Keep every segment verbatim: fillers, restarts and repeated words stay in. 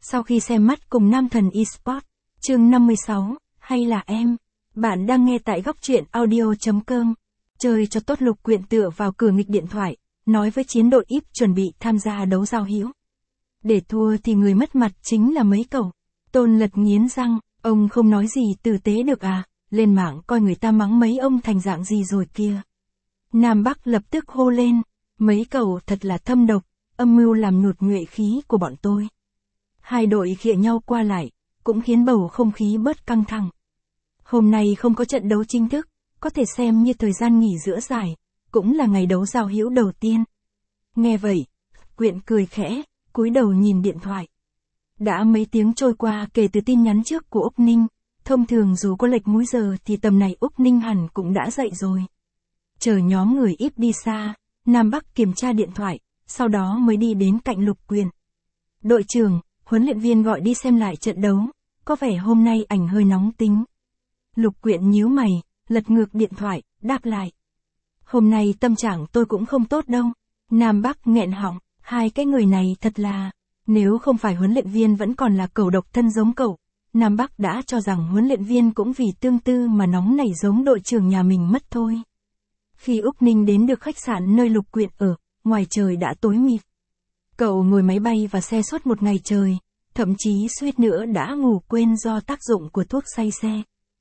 Sau khi xem mắt cùng Nam Thần Esports, chương năm mươi sáu, hay là em? Bạn đang nghe tại góc truyện audio chấm com. Chơi cho tốt, Lục Quyện tựa vào cửa nghịch điện thoại, nói với chiến đội íp chuẩn bị tham gia đấu giao hữu. Để thua thì người mất mặt chính là mấy cậu. Tôn Lật nghiến răng, ông không nói gì tử tế được à, lên mạng coi người ta mắng mấy ông thành dạng gì rồi kia. Nam Bắc lập tức hô lên, mấy cậu thật là thâm độc, âm mưu làm nhụt nhuệ khí của bọn tôi. Hai đội khịa nhau qua lại, cũng khiến bầu không khí bớt căng thẳng. Hôm nay không có trận đấu chính thức, có thể xem như thời gian nghỉ giữa giải, cũng là ngày đấu giao hữu đầu tiên. Nghe vậy, Quyện cười khẽ, cúi đầu nhìn điện thoại. Đã mấy tiếng trôi qua kể từ tin nhắn trước của Úc Ninh, thông thường dù có lệch múi giờ thì tầm này Úc Ninh hẳn cũng đã dậy rồi. Chờ nhóm người íp đi xa, Nam Bắc kiểm tra điện thoại, sau đó mới đi đến cạnh Lục Quyện. Đội trưởng, huấn luyện viên gọi đi xem lại trận đấu, có vẻ hôm nay ảnh hơi nóng tính. Lục Quyện nhíu mày, lật ngược điện thoại, đáp lại. Hôm nay tâm trạng tôi cũng không tốt đâu. Nam Bắc nghẹn họng, hai cái người này thật là, nếu không phải huấn luyện viên vẫn còn là cẩu độc thân giống cậu, Nam Bắc đã cho rằng huấn luyện viên cũng vì tương tư mà nóng nảy giống đội trưởng nhà mình mất thôi. Khi Úc Ninh đến được khách sạn nơi Lục Quyện ở, ngoài trời đã tối mịt. Cậu ngồi máy bay và xe suốt một ngày trời, thậm chí suýt nữa đã ngủ quên do tác dụng của thuốc say xe.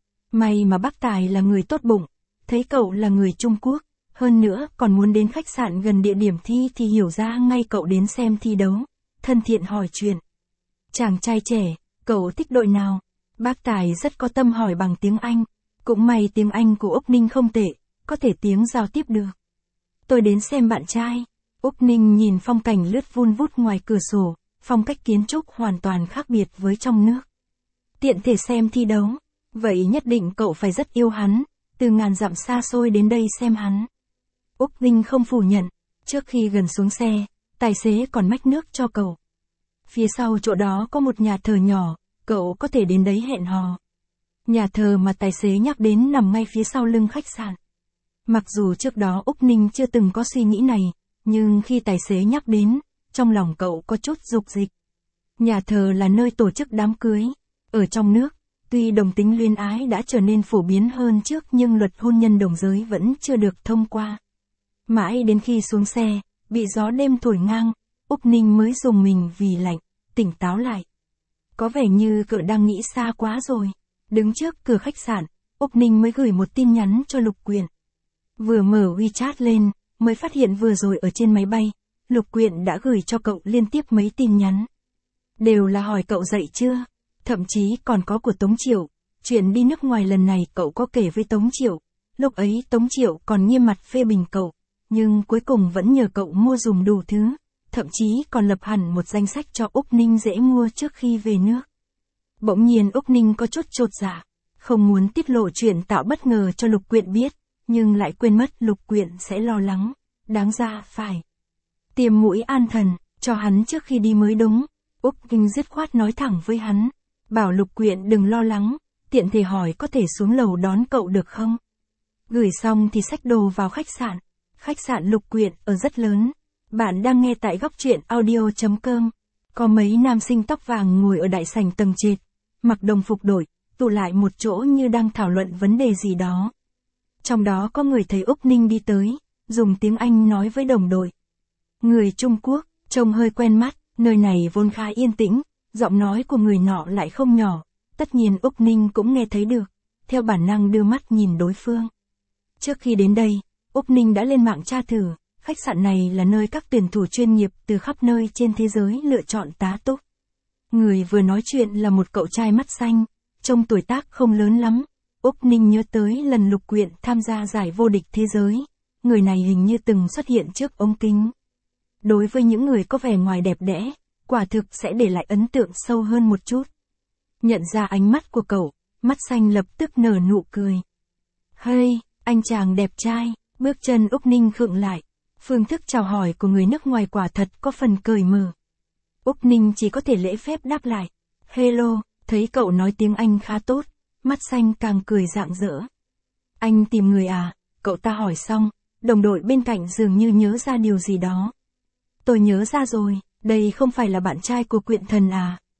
May mà bác Tài là người tốt bụng, thấy cậu là người Trung Quốc, hơn nữa còn muốn đến khách sạn gần địa điểm thi thì hiểu ra ngay cậu đến xem thi đấu, thân thiện hỏi chuyện. Chàng trai trẻ, cậu thích đội nào? Bác Tài rất có tâm hỏi bằng tiếng Anh, cũng may tiếng Anh của Úc Ninh không tệ, có thể tiếng giao tiếp được. Tôi đến xem bạn trai. Úc Ninh nhìn phong cảnh lướt vun vút ngoài cửa sổ, phong cách kiến trúc hoàn toàn khác biệt với trong nước. Tiện thể xem thi đấu, vậy nhất định cậu phải rất yêu hắn, từ ngàn dặm xa xôi đến đây xem hắn. Úc Ninh không phủ nhận, trước khi gần xuống xe, tài xế còn mách nước cho cậu. Phía sau chỗ đó có một nhà thờ nhỏ, cậu có thể đến đấy hẹn hò. Nhà thờ mà tài xế nhắc đến nằm ngay phía sau lưng khách sạn. Mặc dù trước đó Úc Ninh chưa từng có suy nghĩ này, nhưng khi tài xế nhắc đến, trong lòng cậu có chút dục dịch. Nhà thờ là nơi tổ chức đám cưới. Ở trong nước, tuy đồng tính luyến ái đã trở nên phổ biến hơn trước nhưng luật hôn nhân đồng giới vẫn chưa được thông qua. Mãi đến khi xuống xe, bị gió đêm thổi ngang, Úc Ninh mới dùng mình vì lạnh, tỉnh táo lại. Có vẻ như cậu đang nghĩ xa quá rồi. Đứng trước cửa khách sạn, Úc Ninh mới gửi một tin nhắn cho Lục Quyện. Vừa mở WeChat lên, mới phát hiện vừa rồi ở trên máy bay, Lục Quyện đã gửi cho cậu liên tiếp mấy tin nhắn. Đều là hỏi cậu dậy chưa, thậm chí còn có của Tống Triệu. Chuyện đi nước ngoài lần này cậu có kể với Tống Triệu, lúc ấy Tống Triệu còn nghiêm mặt phê bình cậu, nhưng cuối cùng vẫn nhờ cậu mua dùm đủ thứ, thậm chí còn lập hẳn một danh sách cho Úc Ninh dễ mua trước khi về nước. Bỗng nhiên Úc Ninh có chút chột dạ, không muốn tiết lộ chuyện tạo bất ngờ cho Lục Quyện biết, nhưng lại quên mất Lục Quyện sẽ lo lắng, đáng ra phải tiêm mũi an thần cho hắn trước khi đi mới đúng. Úc Ninh dứt khoát nói thẳng với hắn, bảo Lục Quyện đừng lo lắng, tiện thể hỏi có thể xuống lầu đón cậu được không. Gửi xong thì xách đồ vào khách sạn. Khách sạn Lục Quyện ở rất lớn. Bạn đang nghe tại góc truyện audio chấm com. Có mấy nam sinh tóc vàng ngồi ở đại sảnh tầng trệt, mặc đồng phục đội, tụ lại một chỗ như đang thảo luận vấn đề gì đó. Trong đó có người thấy Úc Ninh đi tới, dùng tiếng Anh nói với đồng đội. Người Trung Quốc, trông hơi quen mắt, nơi này vốn khá yên tĩnh, giọng nói của người nọ lại không nhỏ, tất nhiên Úc Ninh cũng nghe thấy được, theo bản năng đưa mắt nhìn đối phương. Trước khi đến đây, Úc Ninh đã lên mạng tra thử, khách sạn này là nơi các tuyển thủ chuyên nghiệp từ khắp nơi trên thế giới lựa chọn tá túc. Người vừa nói chuyện là một cậu trai mắt xanh, trông tuổi tác không lớn lắm. Úc Ninh nhớ tới lần Lục Quyện tham gia giải vô địch thế giới, người này hình như từng xuất hiện trước ống kính. Đối với những người có vẻ ngoài đẹp đẽ, quả thực sẽ để lại ấn tượng sâu hơn một chút. Nhận ra ánh mắt của cậu, mắt xanh lập tức nở nụ cười. Hey, anh chàng đẹp trai, bước chân Úc Ninh khựng lại. Phương thức chào hỏi của người nước ngoài quả thật có phần cởi mở. Úc Ninh chỉ có thể lễ phép đáp lại. Hello, thấy cậu nói tiếng Anh khá tốt, mắt xanh càng cười rạng rỡ. Anh tìm người à? Cậu ta hỏi xong, đồng đội bên cạnh dường như nhớ ra điều gì đó. Tôi nhớ ra rồi, đây không phải là bạn trai của Quyện Thần à?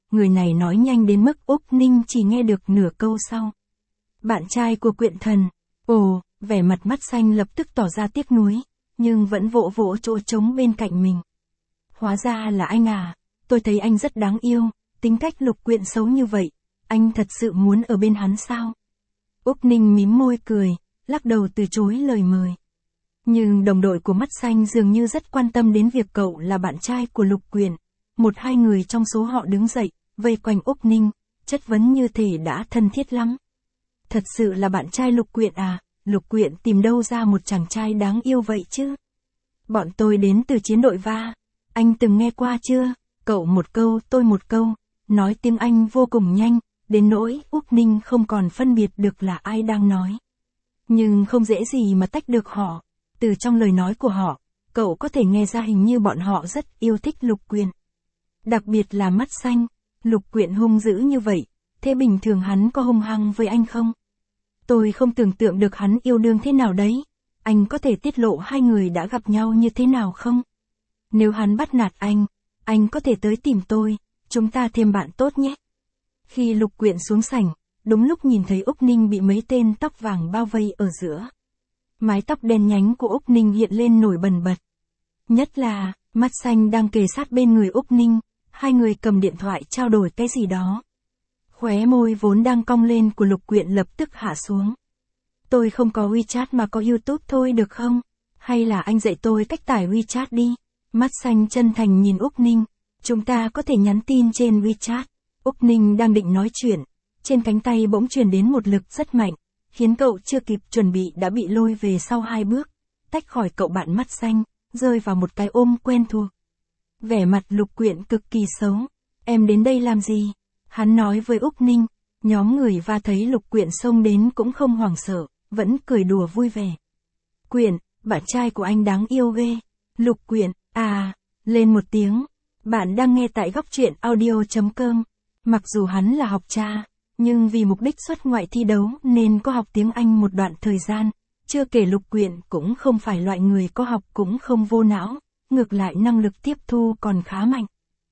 người này nói nhanh đến mức Úc Ninh chỉ nghe được nửa câu sau. Bạn trai của Quyện Thần. Ồ, vẻ mặt Mắt Xanh lập tức tỏ ra tiếc nuối, nhưng vẫn vỗ vỗ chỗ trống bên cạnh mình. Hóa ra là anh à, tôi thấy anh rất đáng yêu, tính cách Lục Quyện xấu như vậy, anh thật sự muốn ở bên hắn sao? Úc Ninh mím môi cười, lắc đầu từ chối lời mời. Nhưng đồng đội của Mắt Xanh dường như rất quan tâm đến việc cậu là bạn trai của Lục Quyện. Một hai người trong số họ đứng dậy, vây quanh Úc Ninh, chất vấn như thể đã thân thiết lắm. Thật sự là bạn trai Lục Quyện à, Lục Quyện tìm đâu ra một chàng trai đáng yêu vậy chứ? Bọn tôi đến từ chiến đội va, anh từng nghe qua chưa? Cậu một câu tôi một câu, nói tiếng Anh vô cùng nhanh, đến nỗi Úc Ninh không còn phân biệt được là ai đang nói. Nhưng không dễ gì mà tách được họ, từ trong lời nói của họ, cậu có thể nghe ra hình như bọn họ rất yêu thích Lục Quyện. Đặc biệt là Mắt Xanh, Lục Quyện hung dữ như vậy, thế bình thường hắn có hung hăng với anh không? Tôi không tưởng tượng được hắn yêu đương thế nào đấy, anh có thể tiết lộ hai người đã gặp nhau như thế nào không? Nếu hắn bắt nạt anh, anh có thể tới tìm tôi, chúng ta thêm bạn tốt nhé. Khi Lục Quyện xuống sảnh, đúng lúc nhìn thấy Úc Ninh bị mấy tên tóc vàng bao vây ở giữa. Mái tóc đen nhánh của Úc Ninh hiện lên nổi bần bật. Nhất là, Mắt Xanh đang kề sát bên người Úc Ninh, hai người cầm điện thoại trao đổi cái gì đó. Khóe môi vốn đang cong lên của Lục Quyện lập tức hạ xuống. Tôi không có WeChat mà có YouTube thôi được không? Hay là anh dạy tôi cách tải WeChat đi? Mắt Xanh chân thành nhìn Úc Ninh. Chúng ta có thể nhắn tin trên WeChat. Úc Ninh đang định nói chuyện. Trên cánh tay bỗng truyền đến một lực rất mạnh, khiến cậu chưa kịp chuẩn bị đã bị lôi về sau hai bước, tách khỏi cậu bạn Mắt Xanh, rơi vào một cái ôm quen thuộc. Vẻ mặt Lục Quyện cực kỳ xấu. Em đến đây làm gì? Hắn nói với Úc Ninh. Nhóm người va thấy Lục Quyện xông đến cũng không hoảng sợ, vẫn cười đùa vui vẻ. Quyện, bạn trai của anh đáng yêu ghê. Lục Quyện, à, lên một tiếng. Bạn đang nghe tại góc truyện audio chấm com. Mặc dù hắn là học cha, nhưng vì mục đích xuất ngoại thi đấu nên có học tiếng Anh một đoạn thời gian. Chưa kể Lục Quyện cũng không phải loại người có học cũng không vô não, ngược lại năng lực tiếp thu còn khá mạnh.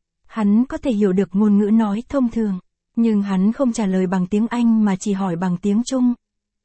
Hắn có thể hiểu được ngôn ngữ nói thông thường, nhưng hắn không trả lời bằng tiếng Anh mà chỉ hỏi bằng tiếng Trung.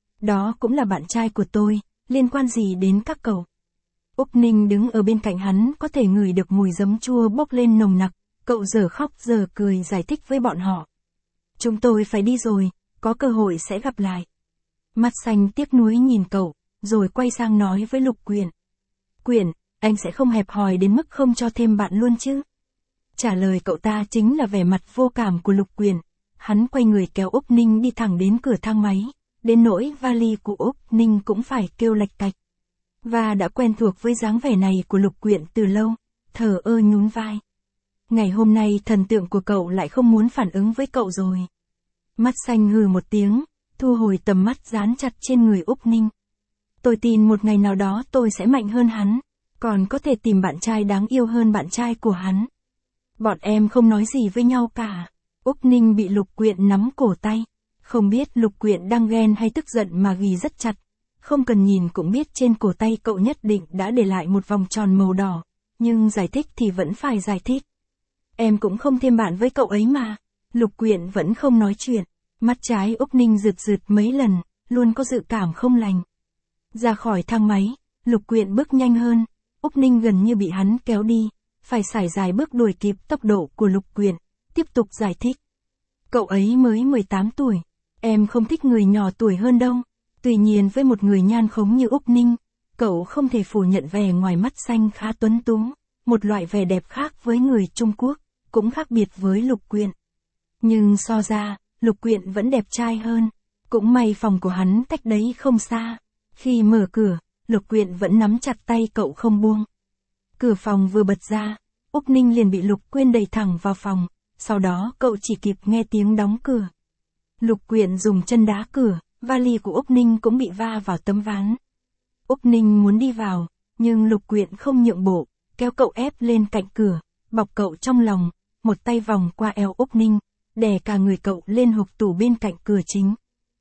Đó cũng là bạn trai của tôi, liên quan gì đến các cậu? Úc Ninh đứng ở bên cạnh hắn có thể ngửi được mùi giấm chua bốc lên nồng nặc, cậu giờ khóc giờ cười giải thích với bọn họ. Chúng tôi phải đi rồi, có cơ hội sẽ gặp lại. Mắt Xanh tiếc nuối nhìn cậu, rồi quay sang nói với Lục Quyện. Quyện, anh sẽ không hẹp hòi đến mức không cho thêm bạn luôn chứ? Trả lời cậu ta chính là vẻ mặt vô cảm của Lục Quyện. Hắn quay người kéo Úc Ninh đi thẳng đến cửa thang máy, đến nỗi vali của Úc Ninh cũng phải kêu lạch cạch. Và đã quen thuộc với dáng vẻ này của Lục Quyện từ lâu, thờ ơ nhún vai. Ngày hôm nay thần tượng của cậu lại không muốn phản ứng với cậu rồi. Mắt Xanh hừ một tiếng, thu hồi tầm mắt dán chặt trên người Úc Ninh. Tôi tin một ngày nào đó tôi sẽ mạnh hơn hắn, còn có thể tìm bạn trai đáng yêu hơn bạn trai của hắn. Bọn em không nói gì với nhau cả. Úc Ninh bị Lục Quyện nắm cổ tay. Không biết Lục Quyện đang ghen hay tức giận mà ghi rất chặt. Không cần nhìn cũng biết trên cổ tay cậu nhất định đã để lại một vòng tròn màu đỏ. Nhưng giải thích thì vẫn phải giải thích. Em cũng không thêm bạn với cậu ấy mà. Lục Quyện vẫn không nói chuyện. Mắt trái Úc Ninh rượt rượt mấy lần, luôn có dự cảm không lành. Ra khỏi thang máy, Lục Quyện bước nhanh hơn. Úc Ninh gần như bị hắn kéo đi. Phải sải dài bước đuổi kịp tốc độ của Lục Quyện, tiếp tục giải thích. Cậu ấy mới mười tám tuổi, em không thích người nhỏ tuổi hơn đâu. Tuy nhiên với một người nhan khống như Úc Ninh, cậu không thể phủ nhận vẻ ngoài Mắt Xanh khá tuấn tú, một loại vẻ đẹp khác với người Trung Quốc, cũng khác biệt với Lục Quyện. Nhưng so ra, Lục Quyện vẫn đẹp trai hơn, cũng may phòng của hắn cách đấy không xa. Khi mở cửa, Lục Quyện vẫn nắm chặt tay cậu không buông. Cửa phòng vừa bật ra, Úc Ninh liền bị Lục Quyện đẩy thẳng vào phòng, sau đó cậu chỉ kịp nghe tiếng đóng cửa. Lục Quyện dùng chân đá cửa, vali của Úc Ninh cũng bị va vào tấm ván. Úc Ninh muốn đi vào, nhưng Lục Quyện không nhượng bộ, kéo cậu ép lên cạnh cửa, bọc cậu trong lòng, một tay vòng qua eo Úc Ninh, đè cả người cậu lên hộc tủ bên cạnh cửa chính.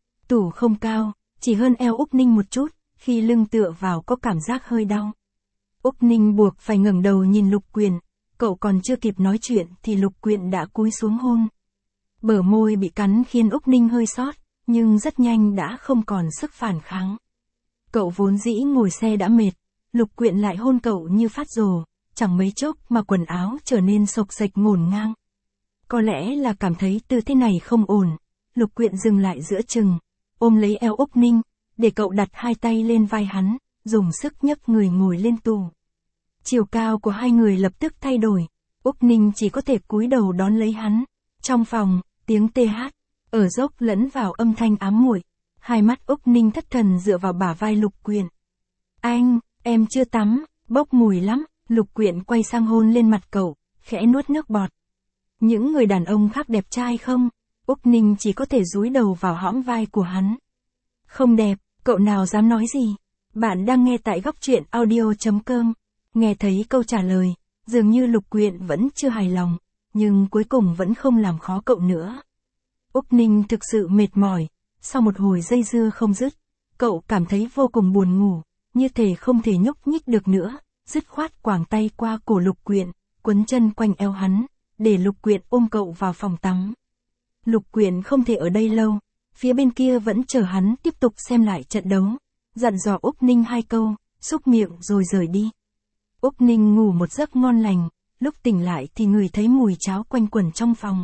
Tủ không cao, chỉ hơn eo Úc Ninh một chút, khi lưng tựa vào có cảm giác hơi đau. Úc Ninh buộc phải ngẩng đầu nhìn Lục Quyện, cậu còn chưa kịp nói chuyện thì Lục Quyện đã cúi xuống hôn, Bờ môi bị cắn khiến Úc Ninh hơi sót, nhưng rất nhanh đã không còn sức phản kháng. Cậu vốn dĩ ngồi xe đã mệt, Lục Quyện lại hôn cậu như phát rồ, chẳng mấy chốc mà quần áo trở nên xộc xệch ngổn ngang. Có lẽ là cảm thấy tư thế này không ổn, Lục Quyện dừng lại giữa chừng, ôm lấy eo Úc Ninh, để cậu đặt hai tay lên vai hắn, dùng sức nhấc người ngồi lên tù. Chiều cao của hai người lập tức thay đổi, Úc Ninh chỉ có thể cúi đầu đón lấy hắn. Trong phòng, tiếng tê hát, ở dốc lẫn vào âm thanh ám muội, hai mắt Úc Ninh thất thần dựa vào bả vai Lục Quyện. Anh, em chưa tắm, bốc mùi lắm, Lục Quyện quay sang hôn lên mặt cậu, khẽ nuốt nước bọt. Những người đàn ông khác đẹp trai không? Úc Ninh chỉ có thể dúi đầu vào hõm vai của hắn. Không đẹp, cậu nào dám nói gì? Bạn đang nghe tại góc truyện audio chấm com. Nghe thấy câu trả lời, dường như Lục Quyện vẫn chưa hài lòng, nhưng cuối cùng vẫn không làm khó cậu nữa. Úc Ninh thực sự mệt mỏi, sau một hồi dây dưa không dứt, cậu cảm thấy vô cùng buồn ngủ, như thể không thể nhúc nhích được nữa, dứt khoát quàng tay qua cổ Lục Quyện, quấn chân quanh eo hắn, để Lục Quyện ôm cậu vào phòng tắm. Lục Quyện không thể ở đây lâu, phía bên kia vẫn chờ hắn tiếp tục xem lại trận đấu, dặn dò Úc Ninh hai câu, xúc miệng rồi rời đi. Úc Ninh ngủ một giấc ngon lành, lúc tỉnh lại thì ngửi thấy mùi cháo quanh quẩn trong phòng.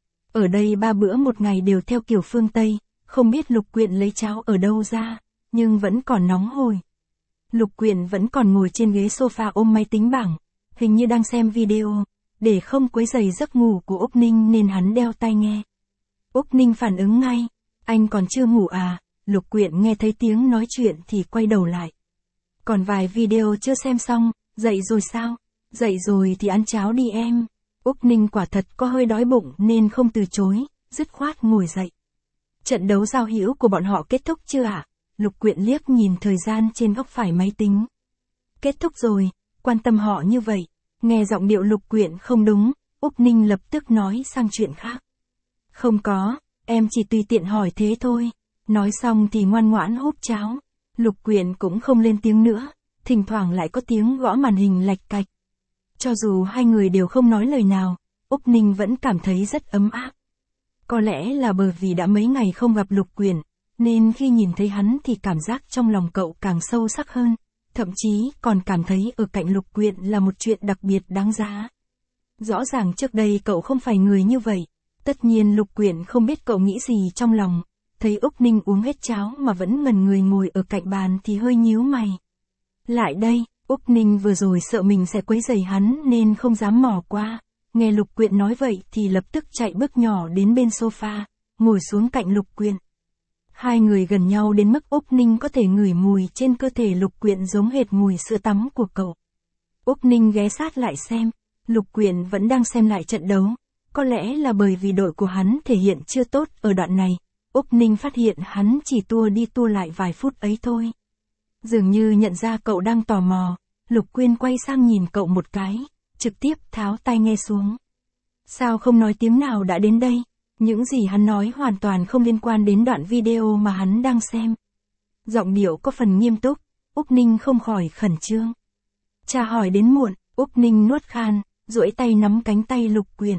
Ở đây ba bữa một ngày đều theo kiểu phương Tây, không biết Lục Quyện lấy cháo ở đâu ra, nhưng vẫn còn nóng hổi. Lục Quyện vẫn còn ngồi trên ghế sofa ôm máy tính bảng, hình như đang xem video, để không quấy rầy giấc ngủ của Úc Ninh nên hắn đeo tai nghe. Úc Ninh phản ứng ngay, anh còn chưa ngủ à? Lục Quyện nghe thấy tiếng nói chuyện thì quay đầu lại. Còn vài video chưa xem xong, dậy rồi sao? Dậy rồi thì ăn cháo đi em. Úc Ninh quả thật có hơi đói bụng nên không từ chối, dứt khoát ngồi dậy. Trận đấu giao hữu của bọn họ kết thúc chưa ạ? À? Lục Quyện liếc nhìn thời gian trên góc phải máy tính. Kết thúc rồi, quan tâm họ như vậy. Nghe giọng điệu Lục Quyện không đúng, Úc Ninh lập tức nói sang chuyện khác. Không có, em chỉ tùy tiện hỏi thế thôi. Nói xong thì ngoan ngoãn húp cháo. Lục Quyện cũng không lên tiếng nữa, thỉnh thoảng lại có tiếng gõ màn hình lạch cạch. Cho dù hai người đều không nói lời nào, Úc Ninh vẫn cảm thấy rất ấm áp. Có lẽ là bởi vì đã mấy ngày không gặp Lục Quyện, nên khi nhìn thấy hắn thì cảm giác trong lòng cậu càng sâu sắc hơn, thậm chí còn cảm thấy ở cạnh Lục Quyện là một chuyện đặc biệt đáng giá. Rõ ràng trước đây cậu không phải người như vậy, tất nhiên Lục Quyện không biết cậu nghĩ gì trong lòng, thấy Úc Ninh uống hết cháo mà vẫn ngẩn người ngồi ở cạnh bàn thì hơi nhíu mày. Lại đây, Úc Ninh vừa rồi sợ mình sẽ quấy rầy hắn nên không dám mò qua, nghe Lục Quyện nói vậy thì lập tức chạy bước nhỏ đến bên sofa, ngồi xuống cạnh Lục Quyện. Hai người gần nhau đến mức Úc Ninh có thể ngửi mùi trên cơ thể Lục Quyện giống hệt mùi sữa tắm của cậu. Úc Ninh ghé sát lại xem, Lục Quyện vẫn đang xem lại trận đấu, có lẽ là bởi vì đội của hắn thể hiện chưa tốt ở đoạn này, Úc Ninh phát hiện hắn chỉ tua đi tua lại vài phút ấy thôi. Dường như nhận ra cậu đang tò mò, Lục Quyện quay sang nhìn cậu một cái, trực tiếp tháo tai nghe xuống. Sao không nói tiếng nào đã đến đây? Những gì hắn nói hoàn toàn không liên quan đến đoạn video mà hắn đang xem. Giọng điệu có phần nghiêm túc, Úc Ninh không khỏi khẩn trương. Cha hỏi đến muộn, Úc Ninh nuốt khan, duỗi tay nắm cánh tay Lục Quyện.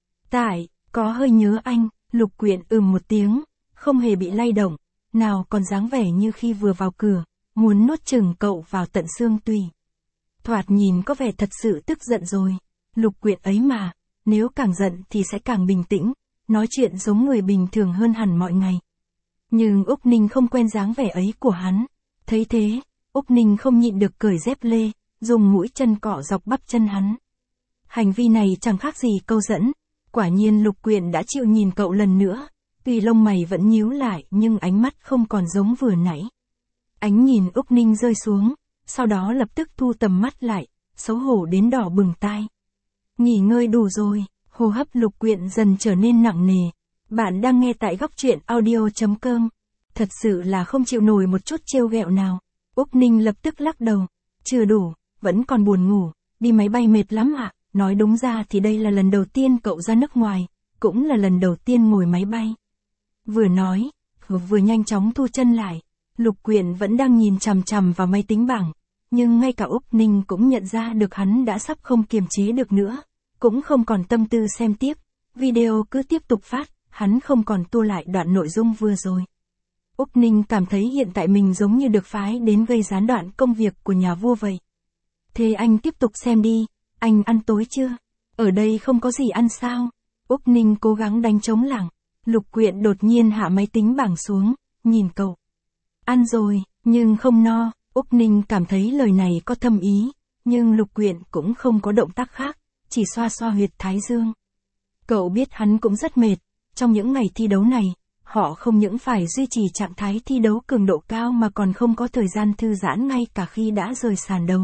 Tại, có hơi nhớ anh, Lục Quyện ừm một tiếng, không hề bị lay động, nào còn dáng vẻ như khi vừa vào cửa, muốn nuốt chửng cậu vào tận xương tủy. Thoạt nhìn có vẻ thật sự tức giận rồi, Lục Quyện ấy mà, nếu càng giận thì sẽ càng bình tĩnh, nói chuyện giống người bình thường hơn hẳn mọi ngày. Nhưng Úc Ninh không quen dáng vẻ ấy của hắn, thấy thế, Úc Ninh không nhịn được cởi dép lê, dùng mũi chân cọ dọc bắp chân hắn. Hành vi này chẳng khác gì câu dẫn, quả nhiên Lục Quyện đã chịu nhìn cậu lần nữa, tuy lông mày vẫn nhíu lại nhưng ánh mắt không còn giống vừa nãy. Ánh nhìn Úc Ninh rơi xuống, sau đó lập tức thu tầm mắt lại, xấu hổ đến đỏ bừng tai. Nghỉ ngơi đủ rồi, hô hấp Lục Quyện dần trở nên nặng nề. Bạn đang nghe tại góc truyện audio chấm com. Thật sự là không chịu nổi một chút trêu ghẹo nào. Úc Ninh lập tức lắc đầu. Chưa đủ, vẫn còn buồn ngủ, đi máy bay mệt lắm ạ. À? Nói đúng ra thì đây là lần đầu tiên cậu ra nước ngoài, cũng là lần đầu tiên ngồi máy bay. Vừa nói, vừa nhanh chóng thu chân lại. Lục Quyện vẫn đang nhìn chằm chằm vào máy tính bảng, nhưng ngay cả Úc Ninh cũng nhận ra được hắn đã sắp không kiềm chế được nữa, cũng không còn tâm tư xem tiếp, video cứ tiếp tục phát, hắn không còn tua lại đoạn nội dung vừa rồi. Úc Ninh cảm thấy hiện tại mình giống như được phái đến gây gián đoạn công việc của nhà vua vậy. Thế anh tiếp tục xem đi, anh ăn tối chưa? Ở đây không có gì ăn sao? Úc Ninh cố gắng đánh trống lảng. Lục Quyện đột nhiên hạ máy tính bảng xuống, nhìn cậu. Ăn rồi, nhưng không no. Úc Ninh cảm thấy lời này có thâm ý, nhưng Lục Quyện cũng không có động tác khác, chỉ xoa xoa huyệt thái dương. Cậu biết hắn cũng rất mệt, trong những ngày thi đấu này, họ không những phải duy trì trạng thái thi đấu cường độ cao mà còn không có thời gian thư giãn ngay cả khi đã rời sàn đấu.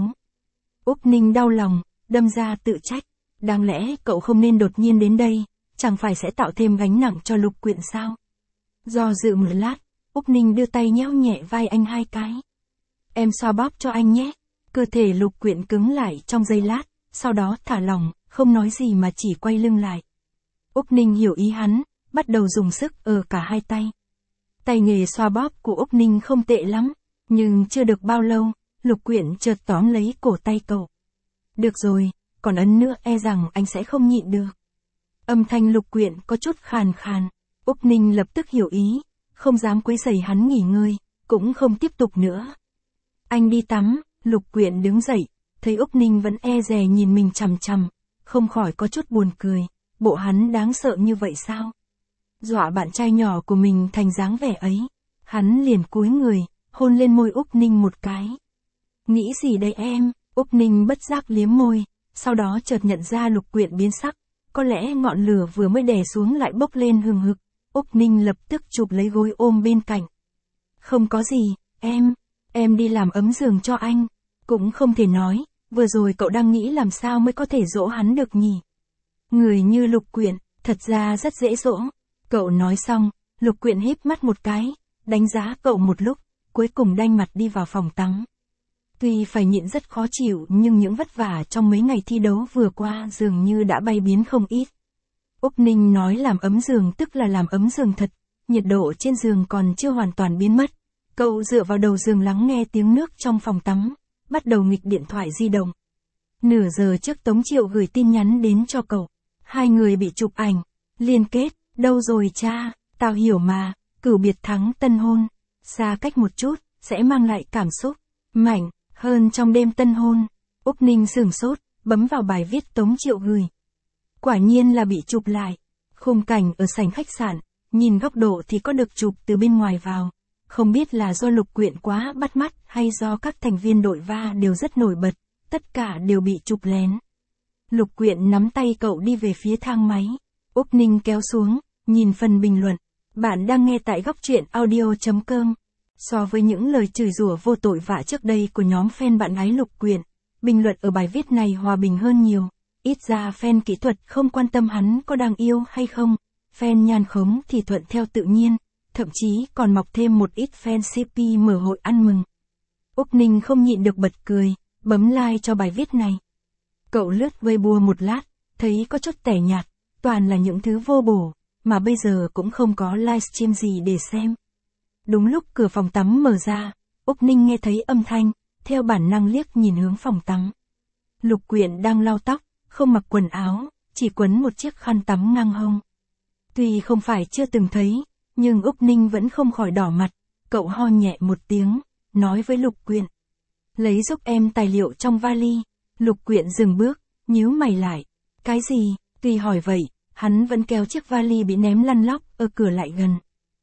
Úc Ninh đau lòng, đâm ra tự trách, đáng lẽ cậu không nên đột nhiên đến đây, chẳng phải sẽ tạo thêm gánh nặng cho Lục Quyện sao? Do dự một lát, Úc Ninh đưa tay nhéo nhẹ vai anh hai cái. Em xoa bóp cho anh nhé. Cơ thể Lục Quyện cứng lại trong giây lát, sau đó thả lỏng, không nói gì mà chỉ quay lưng lại. Úc Ninh hiểu ý hắn, bắt đầu dùng sức ở cả hai tay. Tay nghề xoa bóp của Úc Ninh không tệ lắm, nhưng chưa được bao lâu, Lục Quyện chợt tóm lấy cổ tay cậu. Được rồi, còn ấn nữa e rằng anh sẽ không nhịn được. Âm thanh Lục Quyện có chút khàn khàn, Úc Ninh lập tức hiểu ý, không dám quấy rầy hắn nghỉ ngơi, cũng không tiếp tục nữa. Anh đi tắm, Lục Quyện đứng dậy, thấy Úc Ninh vẫn e dè nhìn mình chằm chằm, không khỏi có chút buồn cười, bộ hắn đáng sợ như vậy sao? Dọa bạn trai nhỏ của mình thành dáng vẻ ấy, hắn liền cúi người, hôn lên môi Úc Ninh một cái. Nghĩ gì đây em? Úc Ninh bất giác liếm môi, sau đó chợt nhận ra Lục Quyện biến sắc, có lẽ ngọn lửa vừa mới đè xuống lại bốc lên hừng hực, Úc Ninh lập tức chụp lấy gối ôm bên cạnh. Không có gì, em, em đi làm ấm giường cho anh, cũng không thể nói, vừa rồi cậu đang nghĩ làm sao mới có thể dỗ hắn được nhỉ? Người như Lục Quyện, thật ra rất dễ dỗ. Cậu nói xong, Lục Quyện híp mắt một cái, đánh giá cậu một lúc, cuối cùng đanh mặt đi vào phòng tắm. Tuy phải nhịn rất khó chịu nhưng những vất vả trong mấy ngày thi đấu vừa qua dường như đã bay biến không ít. Úc Ninh nói làm ấm giường tức là làm ấm giường thật, nhiệt độ trên giường còn chưa hoàn toàn biến mất. Cậu dựa vào đầu giường lắng nghe tiếng nước trong phòng tắm, bắt đầu nghịch điện thoại di động. Nửa giờ trước Tống Triệu gửi tin nhắn đến cho cậu. Hai người bị chụp ảnh, liên kết, đâu rồi cha, tao hiểu mà, cửu biệt thắng tân hôn, xa cách một chút, sẽ mang lại cảm xúc mạnh hơn trong đêm tân hôn. Úc Ninh sửng sốt, bấm vào bài viết Tống Triệu gửi. Quả nhiên là bị chụp lại. Khung cảnh ở sảnh khách sạn, nhìn góc độ thì có được chụp từ bên ngoài vào. Không biết là do Lục Quyện quá bắt mắt hay do các thành viên đội va đều rất nổi bật, tất cả đều bị chụp lén. Lục Quyện nắm tay cậu đi về phía thang máy. Úc Ninh kéo xuống, nhìn phần bình luận. Bạn đang nghe tại góc truyện audio chấm com. So với những lời chửi rủa vô tội vạ trước đây của nhóm fan bạn gái Lục Quyện, bình luận ở bài viết này hòa bình hơn nhiều. Ít ra fan kỹ thuật không quan tâm hắn có đang yêu hay không, fan nhan khống thì thuận theo tự nhiên, thậm chí còn mọc thêm một ít fan xê pê mở hội ăn mừng. Úc Ninh không nhịn được bật cười, bấm like cho bài viết này. Cậu lướt Weibo một lát, thấy có chút tẻ nhạt, toàn là những thứ vô bổ, mà bây giờ cũng không có livestream gì để xem. Đúng lúc cửa phòng tắm mở ra, Úc Ninh nghe thấy âm thanh, theo bản năng liếc nhìn hướng phòng tắm. Lục Quyện đang lau tóc, không mặc quần áo, chỉ quấn một chiếc khăn tắm ngang hông. Tuy không phải chưa từng thấy, nhưng Úc Ninh vẫn không khỏi đỏ mặt, cậu ho nhẹ một tiếng, nói với Lục Quyện. Lấy giúp em tài liệu trong vali. Lục Quyện dừng bước, nhíu mày lại. Cái gì? Tuy hỏi vậy, hắn vẫn kéo chiếc vali bị ném lăn lóc ở cửa lại gần.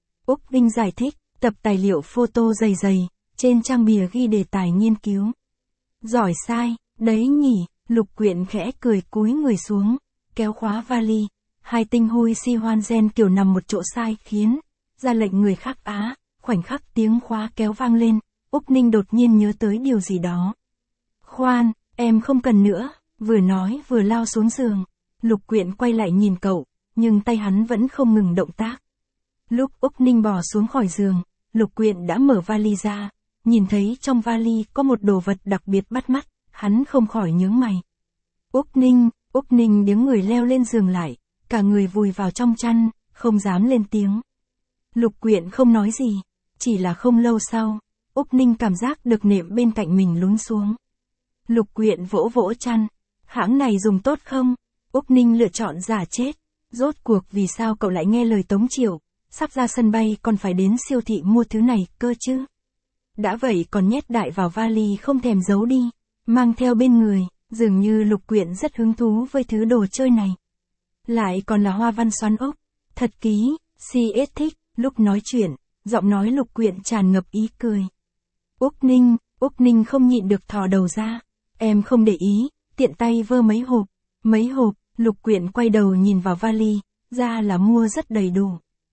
Úc Ninh giải thích, tập tài liệu photo dày dày, trên trang bìa ghi đề tài nghiên cứu. Giỏi sai, đấy nhỉ, Lục Quyện khẽ cười cúi người xuống, kéo khóa vali. Hai tinh hôi si hoan gen kiểu nằm một chỗ sai khiến, ra lệnh người khác á, khoảnh khắc tiếng khóa kéo vang lên, Úc Ninh đột nhiên nhớ tới điều gì đó. Khoan, em không cần nữa, vừa nói vừa lao xuống giường. Lục Quyện quay lại nhìn cậu, nhưng tay hắn vẫn không ngừng động tác. Lúc Úc Ninh bò xuống khỏi giường, Lục Quyện đã mở vali ra, nhìn thấy trong vali có một đồ vật đặc biệt bắt mắt, hắn không khỏi nhướng mày. Úc Ninh, Úc Ninh đứng người leo lên giường lại, cả người vùi vào trong chăn, không dám lên tiếng. Lục Quyện không nói gì, chỉ là không lâu sau, Úc Ninh cảm giác được nệm bên cạnh mình lún xuống. Lục Quyện vỗ vỗ chăn, hãng này dùng tốt không? Úc Ninh lựa chọn giả chết, Rốt cuộc vì sao cậu lại nghe lời Tống Triệu, sắp ra sân bay còn phải đến siêu thị mua thứ này cơ chứ? Đã vậy còn nhét đại vào vali không thèm giấu đi, mang theo bên người, dường như Lục Quyện rất hứng thú với thứ đồ chơi này. Lại còn là hoa văn xoắn ốc, thật ký, xê ét thích, lúc nói chuyện, giọng nói Lục Quyện tràn ngập ý cười. Úc Ninh, Úc Ninh không nhịn được thò đầu ra, em không để ý, tiện tay vơ mấy hộp, mấy hộp, Lục Quyện quay đầu nhìn vào vali, ra là mua rất đầy đủ.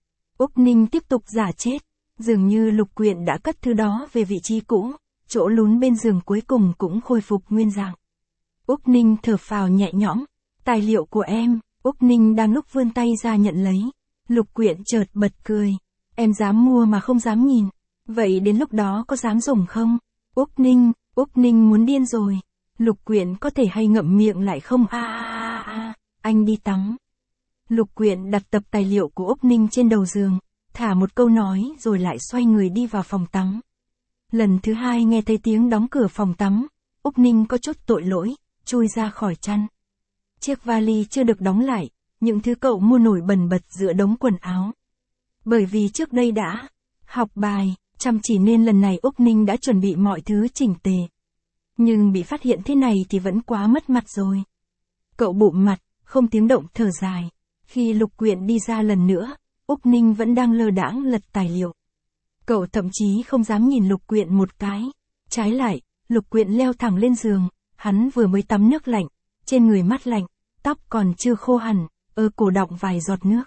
Úc Ninh tiếp tục giả chết, dường như Lục Quyện đã cất thứ đó về vị trí cũ, chỗ lún bên giường cuối cùng cũng khôi phục nguyên dạng. Úc Ninh thở phào nhẹ nhõm, tài liệu của em, Úc Ninh đang lúc vươn tay ra nhận lấy. Lục Quyện chợt bật cười, em dám mua mà không dám nhìn, vậy đến lúc đó có dám dùng không? Úc Ninh, Úc Ninh muốn điên rồi, Lục Quyện có thể hay ngậm miệng lại không? A a a a, anh đi tắm. Lục Quyện đặt tập tài liệu của Úc Ninh trên đầu giường, thả một câu nói rồi lại xoay người đi vào phòng tắm. Lần thứ hai nghe thấy tiếng đóng cửa phòng tắm, Úc Ninh có chút tội lỗi, chui ra khỏi chăn. Chiếc vali chưa được đóng lại, những thứ cậu mua nổi bần bật giữa đống quần áo. Bởi vì trước đây đã học bài, chăm chỉ nên lần này Úc Ninh đã chuẩn bị mọi thứ chỉnh tề. Nhưng bị phát hiện thế này thì vẫn quá mất mặt rồi. Cậu bụm mặt, không tiếng động thở dài. Khi Lục Quyện đi ra lần nữa, Úc Ninh vẫn đang lơ đãng lật tài liệu. Cậu thậm chí không dám nhìn Lục Quyện một cái. Trái lại, Lục Quyện leo thẳng lên giường, hắn vừa mới tắm nước lạnh, trên người mát lạnh, tóc còn chưa khô hẳn, ở cổ đọng vài giọt nước.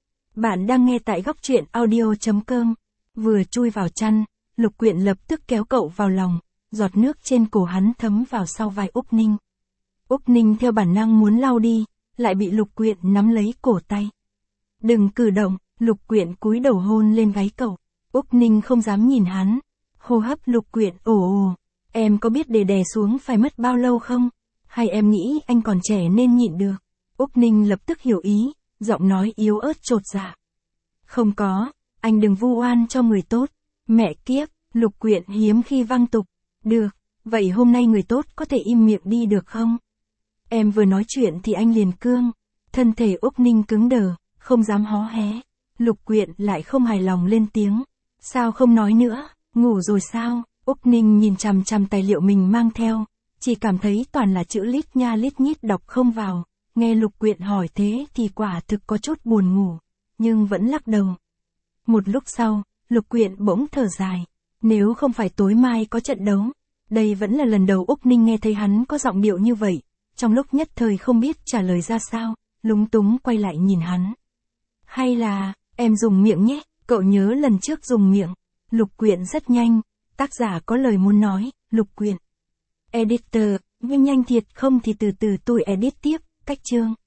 Bạn đang nghe tại góc truyện audio chấm com. Vừa chui vào chăn, Lục Quyện lập tức kéo cậu vào lòng, giọt nước trên cổ hắn thấm vào sau vai Úc Ninh. Úc Ninh theo bản năng muốn lau đi, lại bị Lục Quyện nắm lấy cổ tay. Đừng cử động, Lục Quyện cúi đầu hôn lên gáy cậu. Úc Ninh không dám nhìn hắn. Hô hấp Lục Quyện ồ ồ. Em có biết để đè xuống phải mất bao lâu không? Hay em nghĩ anh còn trẻ nên nhịn được? Úc Ninh lập tức hiểu ý, giọng nói yếu ớt chột dạ. Không có, anh đừng vu oan cho người tốt. Mẹ kiếp, Lục Quyện hiếm khi văng tục. Được, vậy hôm nay người tốt có thể im miệng đi được không? Em vừa nói chuyện thì anh liền cương. Thân thể Úc Ninh cứng đờ, không dám hó hé. Lục Quyện lại không hài lòng lên tiếng. Sao không nói nữa, ngủ rồi sao? Úc Ninh nhìn chằm chằm tài liệu mình mang theo, chỉ cảm thấy toàn là chữ lít nha lít nhít đọc không vào. Nghe Lục Quyện hỏi thế thì quả thực có chút buồn ngủ, nhưng vẫn lắc đầu. Một lúc sau, Lục Quyện bỗng thở dài. Nếu không phải tối mai có trận đấu, đây vẫn là lần đầu Úc Ninh nghe thấy hắn có giọng điệu như vậy. Trong lúc nhất thời không biết trả lời ra sao, lúng túng quay lại nhìn hắn. Hay là, em dùng miệng nhé, cậu nhớ lần trước dùng miệng. Lục Quyện rất nhanh, tác giả có lời muốn nói, Lục Quyện. Editor, nhưng nhanh thiệt không thì từ từ tôi edit tiếp, cách chương.